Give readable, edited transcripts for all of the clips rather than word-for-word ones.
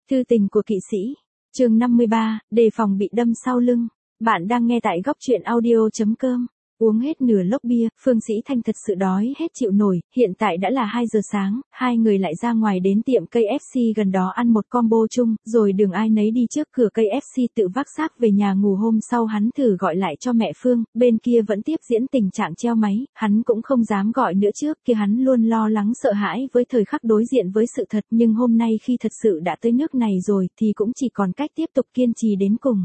Thư tình của kỵ sĩ. Chương 53, đề phòng bị đâm sau lưng. Bạn đang nghe tại góc truyện audio.com. Uống hết nửa lốc bia, Phương Sĩ Thanh thật sự đói hết chịu nổi, hiện tại đã là 2 giờ sáng, hai người lại ra ngoài đến tiệm cây FC gần đó ăn một combo chung, rồi đường ai nấy đi trước cửa cây FC tự vác xác về nhà ngủ. Hôm sau hắn thử gọi lại cho mẹ Phương, bên kia vẫn tiếp diễn tình trạng treo máy, hắn cũng không dám gọi nữa, trước kia hắn luôn lo lắng sợ hãi với thời khắc đối diện với sự thật, nhưng hôm nay khi thật sự đã tới nước này rồi thì cũng chỉ còn cách tiếp tục kiên trì đến cùng.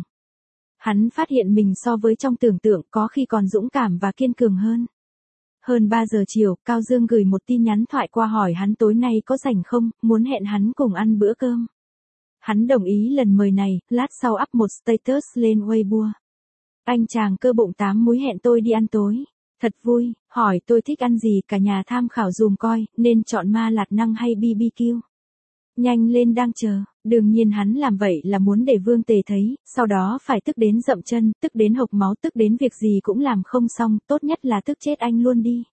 Hắn phát hiện mình so với trong tưởng tượng có khi còn dũng cảm và kiên cường hơn. Hơn 3 giờ chiều, Cao Dương gửi một tin nhắn thoại qua hỏi hắn tối nay có rảnh không, muốn hẹn hắn cùng ăn bữa cơm. Hắn đồng ý lần mời này, lát sau up một status lên Weibo. Anh chàng cơ bụng 8 múi hẹn tôi đi ăn tối. Thật vui, hỏi tôi thích ăn gì, cả nhà tham khảo dùm coi, nên chọn ma lạt năng hay BBQ. Nhanh lên, đang chờ. Đương nhiên hắn làm vậy là muốn để Vương Tề thấy, sau đó phải tức đến dậm chân, tức đến hộc máu, tức đến việc gì cũng làm không xong, tốt nhất là tức chết anh luôn đi.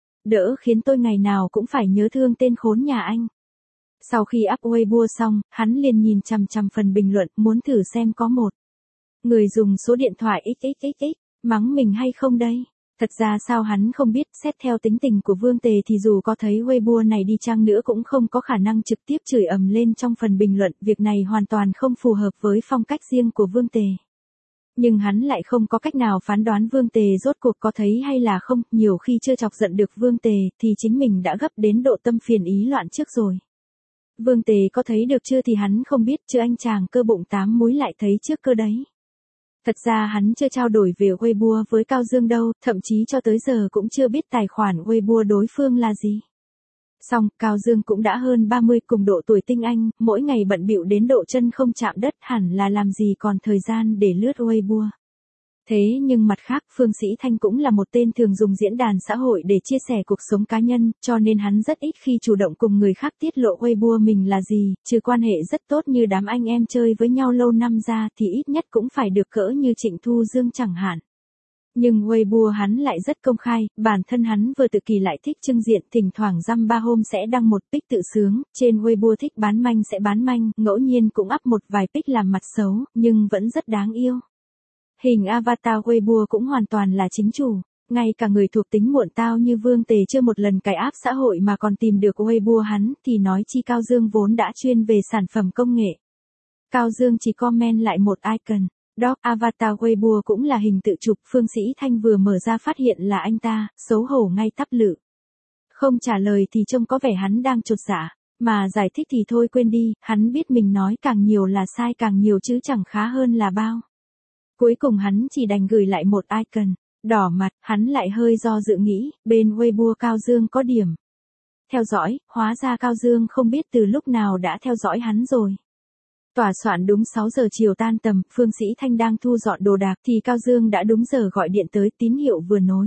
Đỡ khiến tôi ngày nào cũng phải nhớ thương tên khốn nhà anh. Sau khi up Weibo xong, hắn liền nhìn chằm chằm phần bình luận, muốn thử xem có một người dùng số điện thoại XXXX mắng mình hay không đây. Thật ra sao hắn không biết, xét theo tính tình của Vương Tề thì dù có thấy Weibo này đi chăng nữa cũng không có khả năng trực tiếp chửi ầm lên trong phần bình luận, việc này hoàn toàn không phù hợp với phong cách riêng của Vương Tề. Nhưng hắn lại không có cách nào phán đoán Vương Tề rốt cuộc có thấy hay là không, nhiều khi chưa chọc giận được Vương Tề thì chính mình đã gấp đến độ tâm phiền ý loạn trước rồi. Vương Tề có thấy được chưa thì hắn không biết, chứ anh chàng cơ bụng 8 múi lại thấy trước cơ đấy. Thật ra hắn chưa trao đổi về Weibo với Cao Dương đâu, thậm chí cho tới giờ cũng chưa biết tài khoản Weibo đối phương là gì. Xong, Cao Dương cũng đã hơn 30, cùng độ tuổi tinh anh, mỗi ngày bận bịu đến độ chân không chạm đất, hẳn là làm gì còn thời gian để lướt Weibo. Thế nhưng mặt khác, Phương Sĩ Thanh cũng là một tên thường dùng diễn đàn xã hội để chia sẻ cuộc sống cá nhân, cho nên hắn rất ít khi chủ động cùng người khác tiết lộ Weibo mình là gì, trừ quan hệ rất tốt như đám anh em chơi với nhau lâu năm ra thì ít nhất cũng phải được cỡ như Trịnh Thu Dương chẳng hạn. Nhưng Weibo hắn lại rất công khai, bản thân hắn vừa tự kỳ lại thích trưng diện, thỉnh thoảng dăm ba hôm sẽ đăng một pic tự sướng, trên Weibo thích bán manh sẽ bán manh, ngẫu nhiên cũng up một vài pic làm mặt xấu, nhưng vẫn rất đáng yêu. Hình avatar Weibo cũng hoàn toàn là chính chủ, ngay cả người thuộc tính muộn tao như Vương Tề chưa một lần cài app xã hội mà còn tìm được Weibo hắn thì nói chi Cao Dương vốn đã chuyên về sản phẩm công nghệ. Cao Dương chỉ comment lại một icon, doc avatar Weibo cũng là hình tự chụp, Phương Sĩ Thanh vừa mở ra phát hiện là anh ta, xấu hổ ngay tắp lự. Không trả lời thì trông có vẻ hắn đang chột dạ, mà giải thích thì thôi quên đi, hắn biết mình nói càng nhiều là sai càng nhiều chứ chẳng khá hơn là bao. Cuối cùng hắn chỉ đành gửi lại một icon, đỏ mặt, hắn lại hơi do dự nghĩ, bên Weibo Cao Dương có điểm theo dõi, hóa ra Cao Dương không biết từ lúc nào đã theo dõi hắn rồi. Tòa soạn đúng 6 giờ chiều tan tầm, Phương Sĩ Thanh đang thu dọn đồ đạc thì Cao Dương đã đúng giờ gọi điện tới, tín hiệu vừa nối.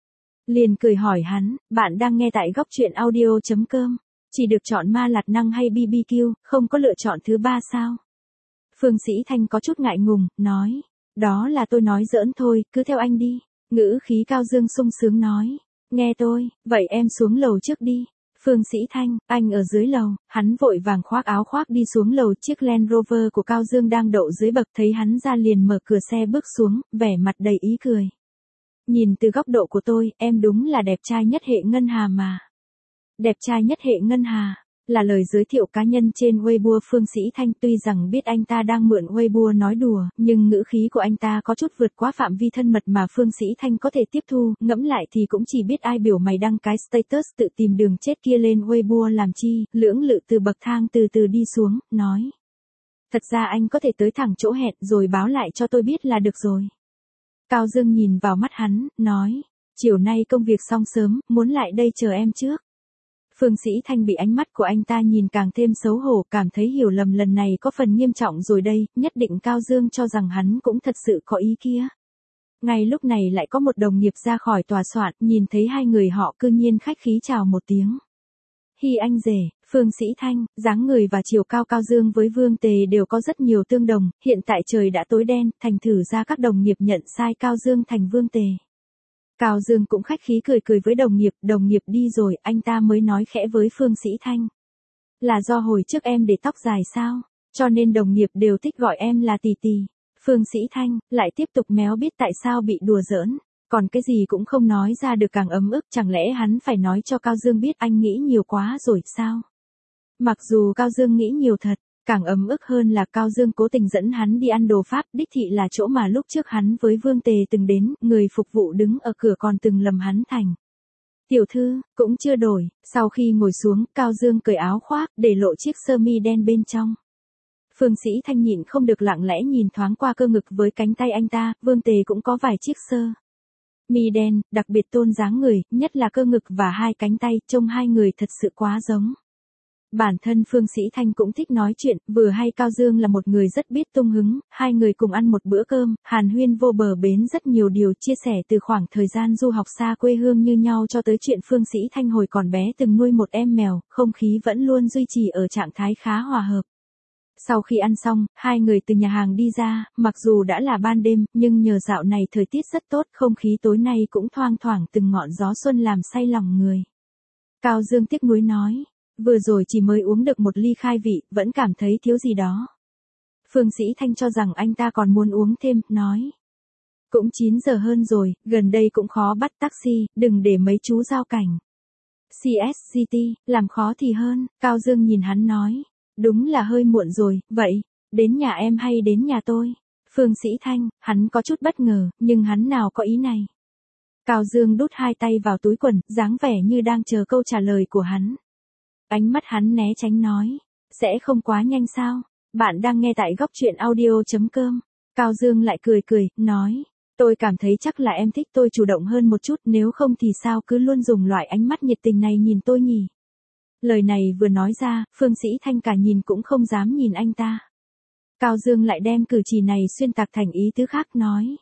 Liền cười hỏi hắn, bạn đang nghe tại góc truyện audio.com, chỉ được chọn ma lạt năng hay BBQ, không có lựa chọn thứ ba sao? Phương Sĩ Thanh có chút ngại ngùng, nói. Đó là tôi nói giỡn thôi, cứ theo anh đi. Ngữ khí Cao Dương sung sướng nói. Nghe tôi, vậy em xuống lầu trước đi. Phương Sĩ Thanh, anh ở dưới lầu. Hắn vội vàng khoác áo khoác đi xuống lầu, chiếc Land Rover của Cao Dương đang đậu dưới bậc, thấy hắn ra liền mở cửa xe bước xuống, vẻ mặt đầy ý cười. Nhìn từ góc độ của tôi, em đúng là đẹp trai nhất hệ ngân hà mà. Đẹp trai nhất hệ ngân hà. Là lời giới thiệu cá nhân trên Weibo Phương Sĩ Thanh, tuy rằng biết anh ta đang mượn Weibo nói đùa, nhưng ngữ khí của anh ta có chút vượt quá phạm vi thân mật mà Phương Sĩ Thanh có thể tiếp thu, ngẫm lại thì cũng chỉ biết ai biểu mày đăng cái status tự tìm đường chết kia lên Weibo làm chi, lưỡng lự từ bậc thang từ từ đi xuống, nói. Thật ra anh có thể tới thẳng chỗ hẹn rồi báo lại cho tôi biết là được rồi. Cao Dương nhìn vào mắt hắn, nói, chiều nay công việc xong sớm, muốn lại đây chờ em trước. Phương Sĩ Thanh bị ánh mắt của anh ta nhìn càng thêm xấu hổ, cảm thấy hiểu lầm lần này có phần nghiêm trọng rồi đây, nhất định Cao Dương cho rằng hắn cũng thật sự có ý kia. Ngay lúc này lại có một đồng nghiệp ra khỏi tòa soạn, nhìn thấy hai người họ cư nhiên khách khí chào một tiếng. Hi anh rể, Phương Sĩ Thanh, dáng người và chiều cao Cao Dương với Vương Tề đều có rất nhiều tương đồng, hiện tại trời đã tối đen, thành thử ra các đồng nghiệp nhận sai Cao Dương thành Vương Tề. Cao Dương cũng khách khí cười cười với đồng nghiệp đi rồi, anh ta mới nói khẽ với Phương Sĩ Thanh. Là do hồi trước em để tóc dài sao? cho nên đồng nghiệp đều thích gọi em là tỷ tỷ. Phương Sĩ Thanh lại tiếp tục méo biết tại sao bị đùa giỡn, còn cái gì cũng không nói ra được càng ấm ức, chẳng lẽ hắn phải nói cho Cao Dương biết anh nghĩ nhiều quá rồi sao? Mặc dù Cao Dương nghĩ nhiều thật, càng ấm ức hơn là Cao Dương cố tình dẫn hắn đi ăn đồ Pháp, đích thị là chỗ mà lúc trước hắn với Vương Tề từng đến, người phục vụ đứng ở cửa còn từng lầm hắn thành tiểu thư, cũng chưa đổi. Sau khi ngồi xuống, Cao Dương cởi áo khoác, để lộ chiếc sơ mi đen bên trong. Phương Sĩ Thanh nhịn không được lặng lẽ nhìn thoáng qua cơ ngực với cánh tay anh ta, Vương Tề cũng có vài chiếc sơ mi đen, đặc biệt tôn dáng người, nhất là cơ ngực và hai cánh tay, trông hai người thật sự quá giống. Bản thân Phương Sĩ Thanh cũng thích nói chuyện, vừa hay Cao Dương là một người rất biết tung hứng, hai người cùng ăn một bữa cơm, hàn huyên vô bờ bến rất nhiều điều, chia sẻ từ khoảng thời gian du học xa quê hương như nhau cho tới chuyện Phương Sĩ Thanh hồi còn bé từng nuôi một em mèo, không khí vẫn luôn duy trì ở trạng thái khá hòa hợp. Sau khi ăn xong, hai người từ nhà hàng đi ra, mặc dù đã là ban đêm, nhưng nhờ dạo này thời tiết rất tốt, không khí tối nay cũng thoang thoảng từng ngọn gió xuân làm say lòng người. Cao Dương tiếc nuối nói, vừa rồi chỉ mới uống được một ly khai vị, vẫn cảm thấy thiếu gì đó. Phương Sĩ Thanh cho rằng anh ta còn muốn uống thêm, nói. Cũng 9 giờ hơn rồi, gần đây cũng khó bắt taxi, đừng để mấy chú giao cảnh CSCT, làm khó thì hơn. Cao Dương nhìn hắn nói. Đúng là hơi muộn rồi, vậy, đến nhà em hay đến nhà tôi? Phương Sĩ Thanh, hắn có chút bất ngờ, nhưng hắn nào có ý này. Cao Dương đút hai tay vào túi quần, dáng vẻ như đang chờ câu trả lời của hắn. Ánh mắt hắn né tránh nói, sẽ không quá nhanh sao? Bạn đang nghe tại góc truyện audio.com. Cao Dương lại cười cười, nói, tôi cảm thấy chắc là em thích tôi chủ động hơn một chút, nếu không thì sao cứ luôn dùng loại ánh mắt nhiệt tình này nhìn tôi nhỉ? Lời này vừa nói ra, Phương Sĩ Thanh cả nhìn cũng không dám nhìn anh ta. Cao Dương lại đem cử chỉ này xuyên tạc thành ý tứ khác, nói.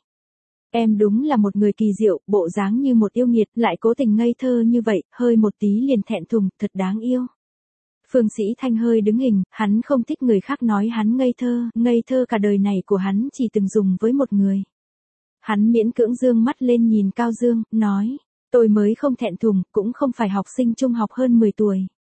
Em đúng là một người kỳ diệu, bộ dáng như một yêu nghiệt, lại cố tình ngây thơ như vậy, hơi một tí liền thẹn thùng, thật đáng yêu. Phương Sĩ Thanh hơi đứng hình, hắn không thích người khác nói hắn ngây thơ cả đời này của hắn chỉ từng dùng với một người. Hắn miễn cưỡng dương mắt lên nhìn Cao Dương, nói, tôi mới không thẹn thùng, cũng không phải học sinh trung học hơn 10 tuổi.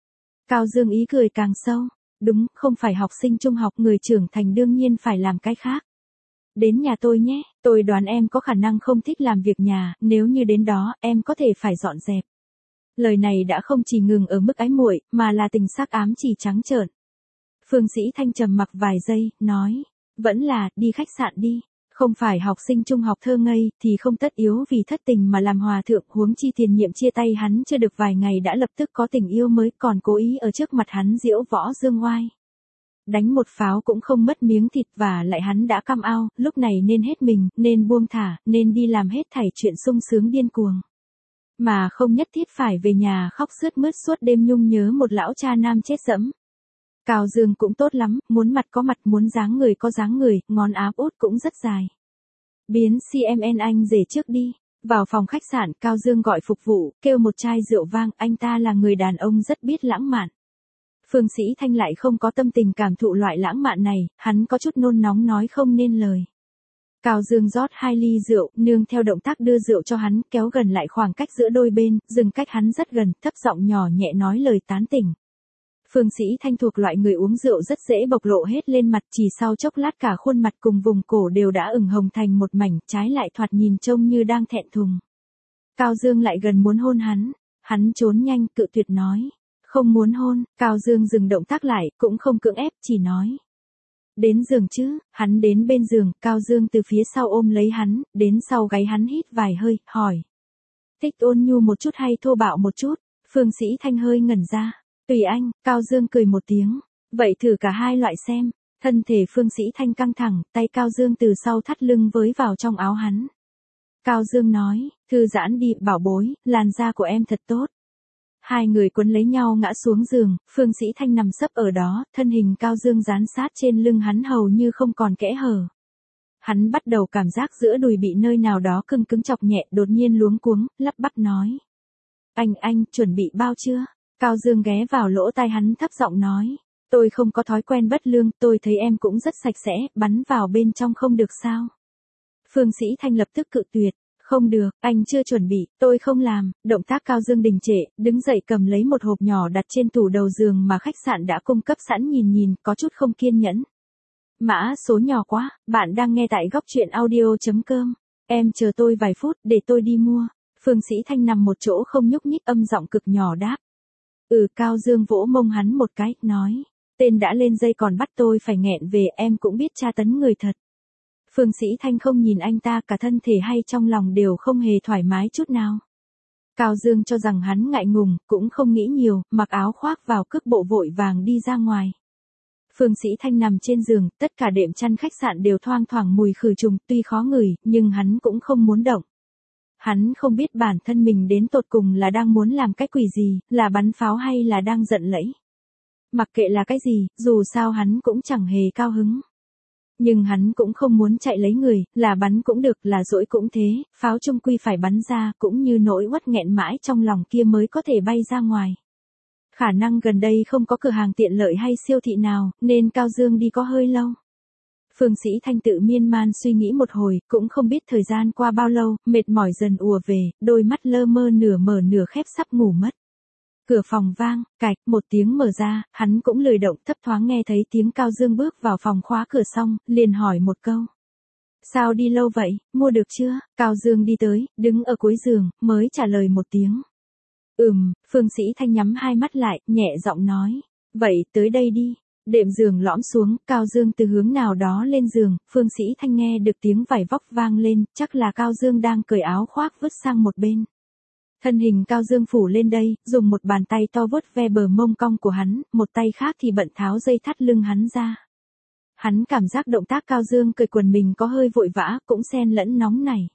Cao Dương ý cười càng sâu, đúng, không phải học sinh trung học, người trưởng thành đương nhiên phải làm cái khác. Đến nhà tôi nhé, tôi đoán em có khả năng không thích làm việc nhà, nếu như đến đó, em có thể phải dọn dẹp. Lời này đã không chỉ ngừng ở mức ái muội, mà là tình sắc ám chỉ trắng trợn. Phương Sĩ Thanh trầm mặc vài giây, nói, vẫn là, đi khách sạn đi. Không phải học sinh trung học thơ ngây, thì không tất yếu vì thất tình mà làm hòa thượng, huống chi tiền nhiệm chia tay hắn chưa được vài ngày đã lập tức có tình yêu mới, còn cố ý ở trước mặt hắn diễu võ dương oai. Đánh một pháo cũng không mất miếng thịt, và lại hắn đã cam ao, lúc này nên hết mình, nên buông thả, nên đi làm hết thảy chuyện sung sướng điên cuồng. Mà không nhất thiết phải về nhà khóc sướt mướt suốt đêm nhung nhớ một lão cha nam chết dẫm. Cao Dương cũng tốt lắm, muốn mặt có mặt, muốn dáng người có dáng người, ngón áp út cũng rất dài. Biến CMN anh rể trước đi. Vào phòng khách sạn, Cao Dương gọi phục vụ, kêu một chai rượu vang, anh ta là người đàn ông rất biết lãng mạn. Phương Sĩ Thanh lại không có tâm tình cảm thụ loại lãng mạn này, hắn có chút nôn nóng nói không nên lời. Cao Dương rót 2 ly rượu, nương theo động tác đưa rượu cho hắn, kéo gần lại khoảng cách giữa đôi bên, dừng cách hắn rất gần, thấp giọng nhỏ nhẹ nói lời tán tỉnh. Phương Sĩ Thanh thuộc loại người uống rượu rất dễ bộc lộ hết lên mặt, chỉ sau chốc lát cả khuôn mặt cùng vùng cổ đều đã ửng hồng thành một mảnh, trái lại thoạt nhìn trông như đang thẹn thùng. Cao Dương lại gần muốn hôn hắn trốn nhanh, cự tuyệt nói, không muốn hôn. Cao Dương dừng động tác lại, cũng không cưỡng ép, chỉ nói. Đến giường chứ, hắn đến bên giường, Cao Dương từ phía sau ôm lấy hắn, đến sau gáy hắn hít vài hơi, hỏi. Thích ôn nhu một chút hay thô bạo một chút? Phương Sĩ Thanh hơi ngẩn ra. Tùy anh, Cao Dương cười một tiếng. Vậy thử cả hai loại xem. Thân thể Phương Sĩ Thanh căng thẳng, tay Cao Dương từ sau thắt lưng với vào trong áo hắn. Cao Dương nói, thư giãn đi, bảo bối, làn da của em thật tốt. Hai người quấn lấy nhau ngã xuống giường, Phương Sĩ Thanh nằm sấp ở đó, thân hình Cao Dương dán sát trên lưng hắn hầu như không còn kẽ hở. Hắn bắt đầu cảm giác giữa đùi bị nơi nào đó cứng cứng chọc nhẹ, đột nhiên luống cuống, lắp bắp nói. Anh, chuẩn bị bao chưa? Cao Dương ghé vào lỗ tai hắn thấp giọng nói. Tôi không có thói quen bất lương, tôi thấy em cũng rất sạch sẽ, bắn vào bên trong không được sao? Phương Sĩ Thanh lập tức cự tuyệt. Không được, anh chưa chuẩn bị, tôi không làm. Động tác Cao Dương đình trệ, đứng dậy cầm lấy một hộp nhỏ đặt trên tủ đầu giường mà khách sạn đã cung cấp sẵn, nhìn, có chút không kiên nhẫn. Mã số nhỏ quá, bạn đang nghe tại góc truyện audio.com. Em chờ tôi vài phút để tôi đi mua. Phương Sĩ Thanh nằm một chỗ không nhúc nhích, âm giọng cực nhỏ đáp. Cao Dương vỗ mông hắn một cái, nói. Tên đã lên dây còn bắt tôi phải nghẹn về, em cũng biết tra tấn người thật. Phương Sĩ Thanh không nhìn anh ta, cả thân thể hay trong lòng đều không hề thoải mái chút nào. Cao Dương cho rằng hắn ngại ngùng, cũng không nghĩ nhiều, mặc áo khoác vào cước bộ vội vàng đi ra ngoài. Phương Sĩ Thanh nằm trên giường, tất cả đệm chăn khách sạn đều thoang thoảng mùi khử trùng, tuy khó ngửi, nhưng hắn cũng không muốn động. Hắn không biết bản thân mình đến tột cùng là đang muốn làm cái quỷ gì, là bắn pháo hay là đang giận lẫy. Mặc kệ là cái gì, dù sao hắn cũng chẳng hề cao hứng. Nhưng hắn cũng không muốn chạy lấy người, là bắn cũng được, là dỗi cũng thế, pháo chung quy phải bắn ra, cũng như nỗi uất nghẹn mãi trong lòng kia mới có thể bay ra ngoài. Khả năng gần đây không có cửa hàng tiện lợi hay siêu thị nào, nên Cao Dương đi có hơi lâu. Phương Sĩ Thanh tự miên man suy nghĩ một hồi, cũng không biết thời gian qua bao lâu, mệt mỏi dần ùa về, đôi mắt lơ mơ nửa mở nửa khép sắp ngủ mất. Cửa phòng vang, cạch, một tiếng mở ra, hắn cũng lười động, thấp thoáng nghe thấy tiếng Cao Dương bước vào phòng, khóa cửa xong, liền hỏi một câu. Sao đi lâu vậy, mua được chưa? Cao Dương đi tới, đứng ở cuối giường, mới trả lời một tiếng. Phương Sĩ Thanh nhắm hai mắt lại, nhẹ giọng nói. Vậy tới đây đi. Đệm giường lõm xuống, Cao Dương từ hướng nào đó lên giường, Phương Sĩ Thanh nghe được tiếng vải vóc vang lên, chắc là Cao Dương đang cởi áo khoác vứt sang một bên. Thân hình Cao Dương phủ lên đây, dùng một bàn tay to vuốt ve bờ mông cong của hắn, một tay khác thì bận tháo dây thắt lưng hắn ra. Hắn cảm giác động tác Cao Dương cởi quần mình có hơi vội vã, cũng xen lẫn nóng này.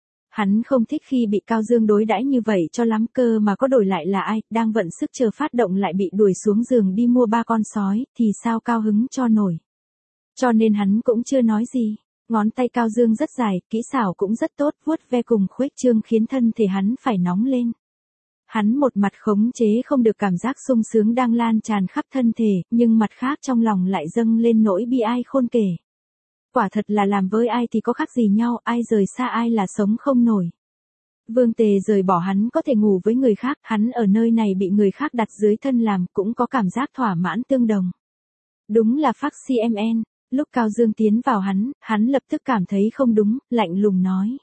Hắn không thích khi bị Cao Dương đối đãi như vậy cho lắm, cơ mà có đổi lại là ai, đang vận sức chờ phát động lại bị đuổi xuống giường đi mua 3 con sói, thì sao cao hứng cho nổi. Cho nên hắn cũng chưa nói gì. Ngón tay Cao Dương rất dài, kỹ xảo cũng rất tốt, vuốt ve cùng khuếch trương khiến thân thể hắn phải nóng lên. Hắn một mặt khống chế không được cảm giác sung sướng đang lan tràn khắp thân thể, nhưng mặt khác trong lòng lại dâng lên nỗi bi ai khôn kể. Quả thật là làm với ai thì có khác gì nhau, ai rời xa ai là sống không nổi. Vương Tề rời bỏ hắn có thể ngủ với người khác, hắn ở nơi này bị người khác đặt dưới thân làm cũng có cảm giác thỏa mãn tương đồng. Đúng là phác CMN, lúc Cao Dương tiến vào hắn lập tức cảm thấy không đúng, lạnh lùng nói.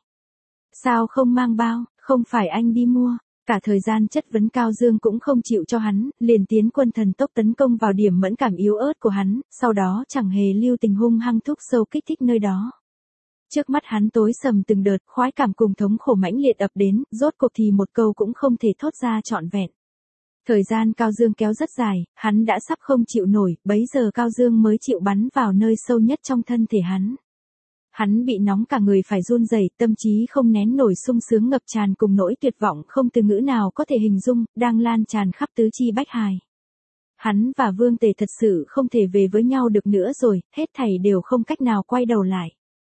Sao không mang bao, không phải anh đi mua. Cả thời gian chất vấn Cao Dương cũng không chịu cho hắn, liền tiến quân thần tốc tấn công vào điểm mẫn cảm yếu ớt của hắn, sau đó chẳng hề lưu tình hung hăng thúc sâu kích thích nơi đó. Trước mắt hắn tối sầm từng đợt, khoái cảm cùng thống khổ mãnh liệt ập đến, rốt cuộc thì một câu cũng không thể thốt ra trọn vẹn. Thời gian Cao Dương kéo rất dài, hắn đã sắp không chịu nổi, bấy giờ Cao Dương mới chịu bắn vào nơi sâu nhất trong thân thể hắn. Hắn bị nóng cả người phải run rẩy, tâm trí không nén nổi sung sướng ngập tràn cùng nỗi tuyệt vọng không từ ngữ nào có thể hình dung, đang lan tràn khắp tứ chi bách hài. Hắn và Vương Tề thật sự không thể về với nhau được nữa rồi, hết thảy đều không cách nào quay đầu lại.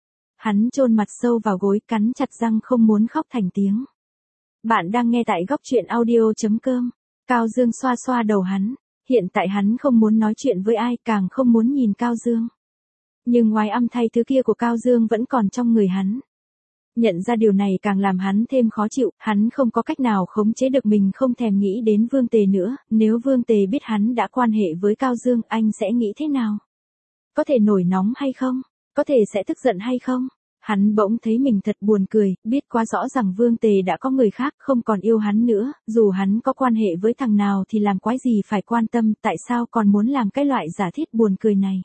Hắn chôn mặt sâu vào gối, cắn chặt răng không muốn khóc thành tiếng. Bạn đang nghe tại góc truyện audio.com. Cao Dương xoa xoa đầu hắn. Hiện tại hắn không muốn nói chuyện với ai, càng không muốn nhìn Cao Dương. Nhưng ngoài âm thay thứ kia của Cao Dương vẫn còn trong người hắn. Nhận ra điều này càng làm hắn thêm khó chịu, hắn không có cách nào khống chế được mình không thèm nghĩ đến Vương Tề nữa, nếu Vương Tề biết hắn đã quan hệ với Cao Dương, anh sẽ nghĩ thế nào? Có thể nổi nóng hay không? Có thể sẽ tức giận hay không? Hắn bỗng thấy mình thật buồn cười, biết quá rõ rằng Vương Tề đã có người khác, không còn yêu hắn nữa, dù hắn có quan hệ với thằng nào thì làm quái gì phải quan tâm, tại sao còn muốn làm cái loại giả thiết buồn cười này.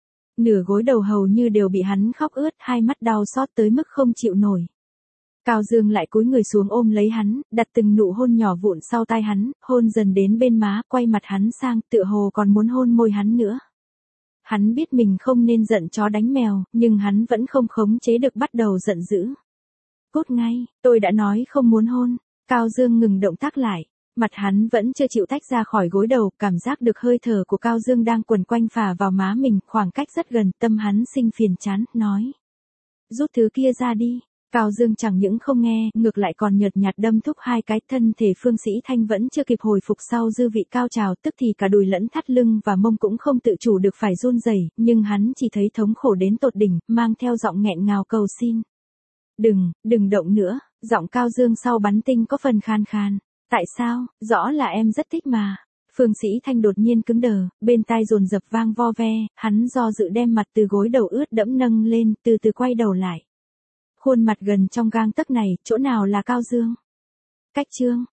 Nửa gối đầu hầu như đều bị hắn khóc ướt, hai mắt đau xót tới mức không chịu nổi. Cao Dương lại cúi người xuống ôm lấy hắn, đặt từng nụ hôn nhỏ vụn sau tai hắn, hôn dần đến bên má, quay mặt hắn sang, tựa hồ còn muốn hôn môi hắn nữa. Hắn biết mình không nên giận chó đánh mèo, nhưng hắn vẫn không khống chế được bắt đầu giận dữ. Cút ngay, tôi đã nói không muốn hôn. Cao Dương ngừng động tác lại. Mặt hắn vẫn chưa chịu tách ra khỏi gối đầu, cảm giác được hơi thở của Cao Dương đang quần quanh phả vào má mình, khoảng cách rất gần, tâm hắn sinh phiền chán, nói. Rút thứ kia ra đi. Cao Dương chẳng những không nghe, ngược lại còn nhợt nhạt đâm thúc hai cái, thân thể Phương Sĩ Thanh vẫn chưa kịp hồi phục sau dư vị cao trào, tức thì cả đùi lẫn thắt lưng và mông cũng không tự chủ được phải run rẩy, nhưng hắn chỉ thấy thống khổ đến tột đỉnh, mang theo giọng nghẹn ngào cầu xin. Đừng động nữa, giọng Cao Dương sau bắn tinh có phần khan khan. Tại sao, rõ là em rất thích mà. Phương Sĩ Thanh đột nhiên cứng đờ, bên tai dồn dập vang vo ve, hắn do dự đem mặt từ gối đầu ướt đẫm nâng lên, từ từ quay đầu lại. Khuôn mặt gần trong gang tấc này, chỗ nào là Cao Dương? Cách Trương,